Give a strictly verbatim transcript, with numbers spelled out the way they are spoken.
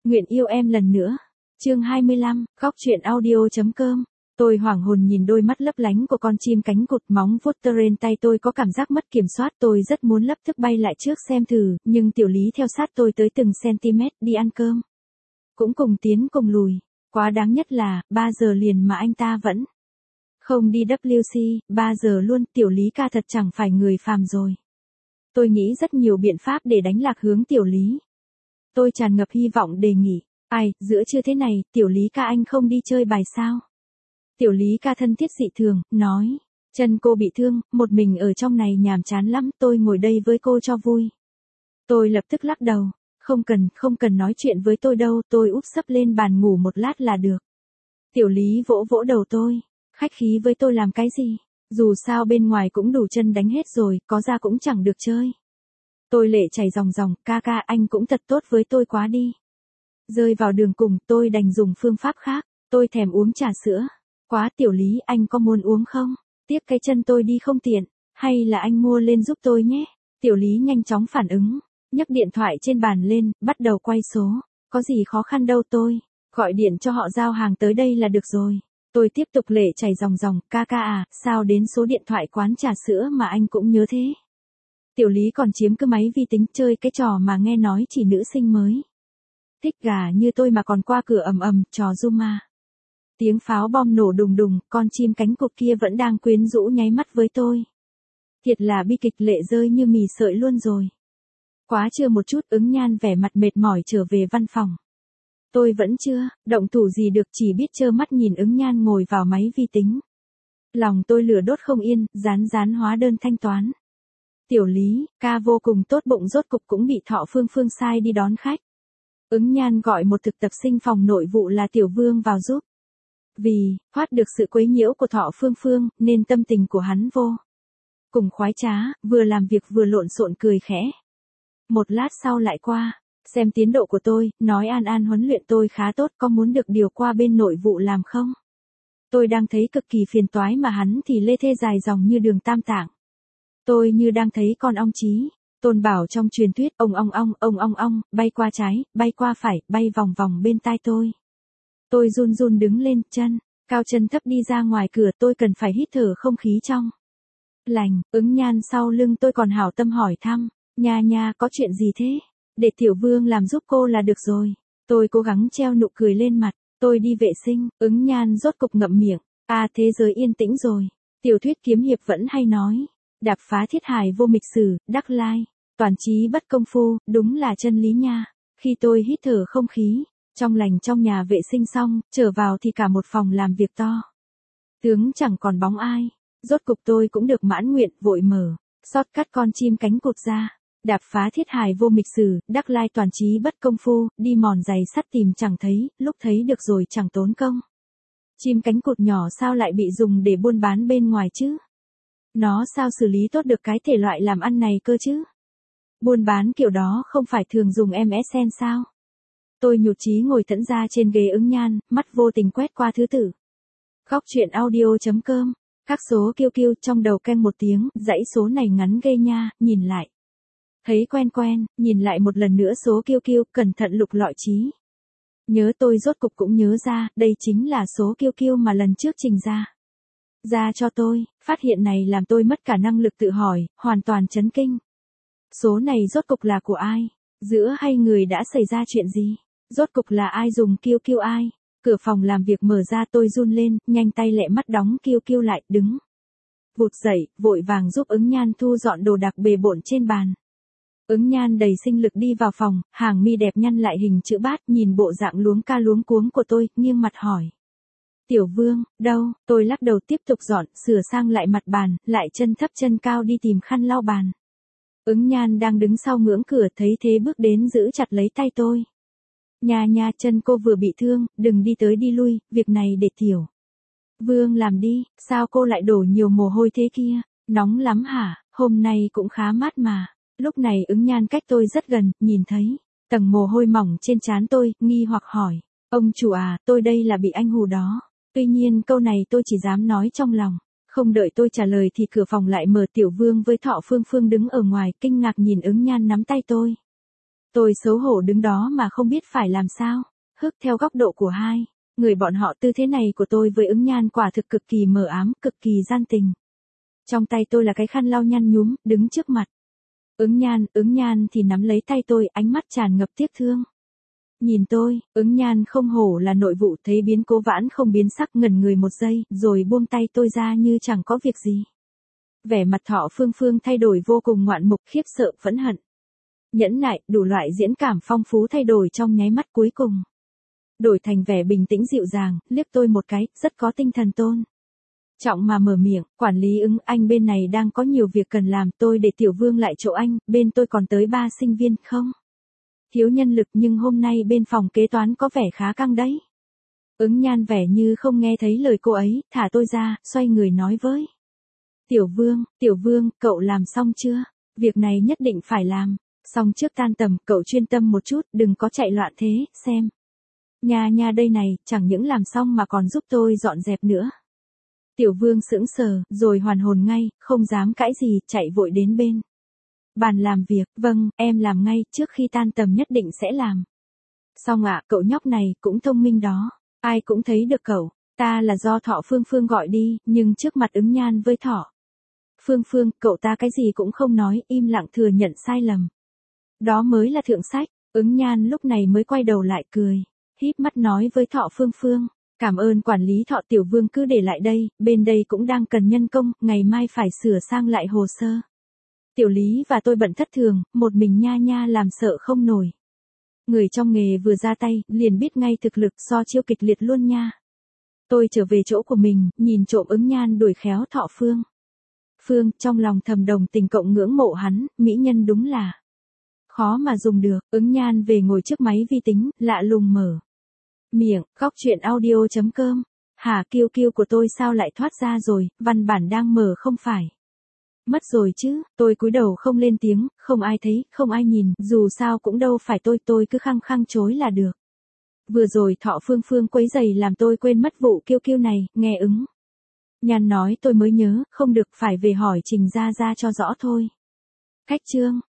Nguyện yêu em lần nữa. Chương hai mươi lăm, góc truyện audio.com. Tôi hoảng hồn nhìn đôi mắt lấp lánh của con chim cánh cụt, móng vuốt tơ trên tay tôi có cảm giác mất kiểm soát, tôi rất muốn lập tức bay lại trước xem thử, nhưng Tiểu Lý theo sát tôi tới từng cm đi ăn cơm. Cũng cùng tiến cùng lùi, quá đáng nhất là, ba giờ liền mà anh ta vẫn không đi W C, ba giờ luôn, Tiểu Lý ca thật chẳng phải người phàm rồi. Tôi nghĩ rất nhiều biện pháp để đánh lạc hướng Tiểu Lý. Tôi tràn ngập hy vọng đề nghị, ai, giữa trưa thế này, Tiểu Lý ca anh không đi chơi bài sao? Tiểu Lý ca thân thiết dị thường, nói, chân cô bị thương, một mình ở trong này nhàm chán lắm, tôi ngồi đây với cô cho vui. Tôi lập tức lắc đầu, không cần, không cần nói chuyện với tôi đâu, tôi úp sấp lên bàn ngủ một lát là được. Tiểu Lý vỗ vỗ đầu tôi, khách khí với tôi làm cái gì, dù sao bên ngoài cũng đủ chân đánh hết rồi, có ra cũng chẳng được chơi. Tôi lệ chảy ròng ròng, ca ca anh cũng thật tốt với tôi quá đi. Rơi vào đường cùng, tôi đành dùng phương pháp khác, tôi thèm uống trà sữa. Quá, Tiểu Lý, anh có muốn uống không? Tiếc cái chân tôi đi không tiện, hay là anh mua lên giúp tôi nhé? Tiểu Lý nhanh chóng phản ứng, nhấc điện thoại trên bàn lên, bắt đầu quay số. Có gì khó khăn đâu tôi, gọi điện cho họ giao hàng tới đây là được rồi. Tôi tiếp tục lệ chảy ròng ròng, ca ca à, sao đến số điện thoại quán trà sữa mà anh cũng nhớ thế? Tiểu Lý còn chiếm cứ máy vi tính chơi cái trò mà nghe nói chỉ nữ sinh mới thích gà như tôi mà còn qua cửa ầm ầm, trò Zuma. Tiếng pháo bom nổ đùng đùng, con chim cánh cụt kia vẫn đang quyến rũ nháy mắt với tôi. Thiệt là bi kịch, lệ rơi như mì sợi luôn rồi. Quá chưa một chút, Ứng Nhan vẻ mặt mệt mỏi trở về văn phòng. Tôi vẫn chưa động thủ gì được, chỉ biết trơ mắt nhìn Ứng Nhan ngồi vào máy vi tính. Lòng tôi lửa đốt không yên, rán rán hóa đơn thanh toán. Tiểu Lý, ca vô cùng tốt bụng rốt cục cũng bị Thọ Phương Phương sai đi đón khách. Ứng Nhan gọi một thực tập sinh phòng nội vụ là Tiểu Vương vào giúp. Vì, thoát được sự quấy nhiễu của Thọ Phương Phương, nên tâm tình của hắn vô cùng khoái trá, vừa làm việc vừa lộn xộn cười khẽ. Một lát sau lại qua, xem tiến độ của tôi, nói An An huấn luyện tôi khá tốt, có muốn được điều qua bên nội vụ làm không? Tôi đang thấy cực kỳ phiền toái mà hắn thì lê thê dài dòng như đường Tam Tạng. Tôi như đang thấy con ong trí, Tôn Bảo trong truyền thuyết, ông ong ong, ông ong ong, bay qua trái, bay qua phải, bay vòng vòng bên tai tôi. Tôi run run đứng lên, chân cao chân thấp đi ra ngoài cửa, tôi cần phải hít thở không khí trong lành. Ứng Nhan sau lưng tôi còn hảo tâm hỏi thăm, nha nha có chuyện gì thế? Để Tiểu Vương làm giúp cô là được rồi. Tôi cố gắng treo nụ cười lên mặt, tôi đi vệ sinh. Ứng Nhan rốt cục ngậm miệng, à thế giới yên tĩnh rồi. Tiểu thuyết kiếm hiệp vẫn hay nói, đạp phá thiết hải vô mịch sử, đắc lai, toàn trí bất công phu, đúng là chân lý nha. Khi tôi hít thở không khí trong lành trong nhà vệ sinh xong, trở vào thì cả một phòng làm việc to tướng chẳng còn bóng ai. Rốt cục tôi cũng được mãn nguyện, vội mở sót cắt con chim cánh cụt ra. Đạp phá thiết hải vô mịch sử, đắc lai toàn trí bất công phu, đi mòn giày sắt tìm chẳng thấy, lúc thấy được rồi chẳng tốn công. Chim cánh cụt nhỏ sao lại bị dùng để buôn bán bên ngoài chứ? Nó sao xử lý tốt được cái thể loại làm ăn này cơ chứ? Buôn bán kiểu đó không phải thường dùng em ét en sao? Tôi nhụt chí ngồi thẫn ra trên ghế Ứng Nhan, mắt vô tình quét qua thứ tự. Góc truyện audio.com, các số kêu kêu trong đầu ken một tiếng, dãy số này ngắn ghê nha, nhìn lại. Thấy quen quen, nhìn lại một lần nữa số kêu kêu, cẩn thận lục lọi trí. Nhớ tôi rốt cục cũng nhớ ra, đây chính là số kêu kêu mà lần trước trình ra. Ra cho tôi, phát hiện này làm tôi mất cả năng lực tự hỏi, hoàn toàn chấn kinh. Số này rốt cục là của ai? Giữa hai người đã xảy ra chuyện gì? Rốt cục là ai dùng kêu kêu ai? Cửa phòng làm việc mở ra, tôi run lên, nhanh tay lẹ mắt đóng kêu kêu lại, đứng vụt dậy, vội vàng giúp Ứng Nhan thu dọn đồ đạc bề bộn trên bàn. Ứng Nhan đầy sinh lực đi vào phòng, hàng mi đẹp nhăn lại hình chữ bát, nhìn bộ dạng luống ca luống cuống của tôi, nghiêng mặt hỏi. Tiểu Vương, đâu? Tôi lắc đầu tiếp tục dọn, sửa sang lại mặt bàn, lại chân thấp chân cao đi tìm khăn lau bàn. Ứng Nhan đang đứng sau ngưỡng cửa, thấy thế bước đến giữ chặt lấy tay tôi. Nha nha, chân cô vừa bị thương, đừng đi tới đi lui, việc này để Tiểu Vương làm đi. Sao cô lại đổ nhiều mồ hôi thế kia? Nóng lắm hả? Hôm nay cũng khá mát mà. Lúc này Ứng Nhan cách tôi rất gần, nhìn thấy tầng mồ hôi mỏng trên trán tôi, nghi hoặc hỏi. Ông chủ à, tôi đây là bị anh hù đó. Tuy nhiên câu này tôi chỉ dám nói trong lòng. Không đợi tôi trả lời thì cửa phòng lại mở, Tiểu Vương với Thọ Phương Phương đứng ở ngoài, kinh ngạc nhìn Ứng Nhan nắm tay tôi. Tôi xấu hổ đứng đó mà không biết phải làm sao. Hức theo góc độ của hai người bọn họ, tư thế này của tôi với Ứng Nhan quả thực cực kỳ mờ ám, cực kỳ gian tình. Trong tay tôi là cái khăn lau nhăn nhúm, đứng trước mặt. Ứng Nhan, Ứng Nhan thì nắm lấy tay tôi, ánh mắt tràn ngập tiếc thương. Nhìn tôi, Ứng Nhan không hổ là nội vụ, thấy biến cố vãn không biến sắc, ngẩn người một giây, rồi buông tay tôi ra như chẳng có việc gì. Vẻ mặt Thọ Phương Phương thay đổi vô cùng ngoạn mục, khiếp sợ, phẫn hận. Nhẫn nại, đủ loại diễn cảm phong phú thay đổi trong nháy mắt, cuối cùng đổi thành vẻ bình tĩnh dịu dàng, liếc tôi một cái, rất có tinh thần tôn trọng mà mở miệng, quản lý Ứng, anh bên này đang có nhiều việc cần làm, tôi để Tiểu Vương lại chỗ anh, bên tôi còn tới ba sinh viên, không thiếu nhân lực, nhưng hôm nay bên phòng kế toán có vẻ khá căng đấy. Ứng Nhan vẻ như không nghe thấy lời cô ấy, thả tôi ra, xoay người nói với Tiểu Vương, Tiểu Vương, cậu làm xong chưa? Việc này nhất định phải làm. Xong trước tan tầm, cậu chuyên tâm một chút, đừng có chạy loạn thế, xem. Nha nha đây này, chẳng những làm xong mà còn giúp tôi dọn dẹp nữa. Tiểu Vương sững sờ, rồi hoàn hồn ngay, không dám cãi gì, chạy vội đến bên bàn làm việc. Vâng, em làm ngay, trước khi tan tầm nhất định sẽ làm. Xong ạ, cậu nhóc này cũng thông minh đó. Ai cũng thấy được cậu. Ta là do Thọ Phương Phương gọi đi, nhưng trước mặt Ứng Nhan với Thọ Phương Phương, cậu ta cái gì cũng không nói, im lặng thừa nhận sai lầm. Đó mới là thượng sách. Ứng Nhan lúc này mới quay đầu lại cười, híp mắt nói với Thọ Phương Phương, cảm ơn quản lý Thọ, Tiểu Vương cứ để lại đây, bên đây cũng đang cần nhân công, ngày mai phải sửa sang lại hồ sơ. Tiểu Lý và tôi bận thất thường, một mình nha nha làm sợ không nổi. Người trong nghề vừa ra tay, liền biết ngay thực lực, so chiêu kịch liệt luôn nha. Tôi trở về chỗ của mình, nhìn trộm Ứng Nhan đuổi khéo Thọ Phương Phương, trong lòng thầm đồng tình cộng ngưỡng mộ hắn, mỹ nhân đúng là khó mà dùng được. Ứng Nhan về ngồi trước máy vi tính, lạ lùng mở miệng, góc chuyện audio chấm com. Hả, kiêu kiêu của tôi sao lại thoát ra rồi, văn bản đang mở không phải mất rồi chứ? Tôi cúi đầu không lên tiếng, không ai thấy, không ai nhìn, dù sao cũng đâu phải tôi, tôi cứ khăng khăng chối là được. Vừa rồi Thọ Phương Phương quấy giày làm tôi quên mất vụ kiêu kiêu này, nghe Ứng Nhan nói tôi mới nhớ, không được, phải về hỏi Trình Gia Gia cho rõ thôi. Cách chương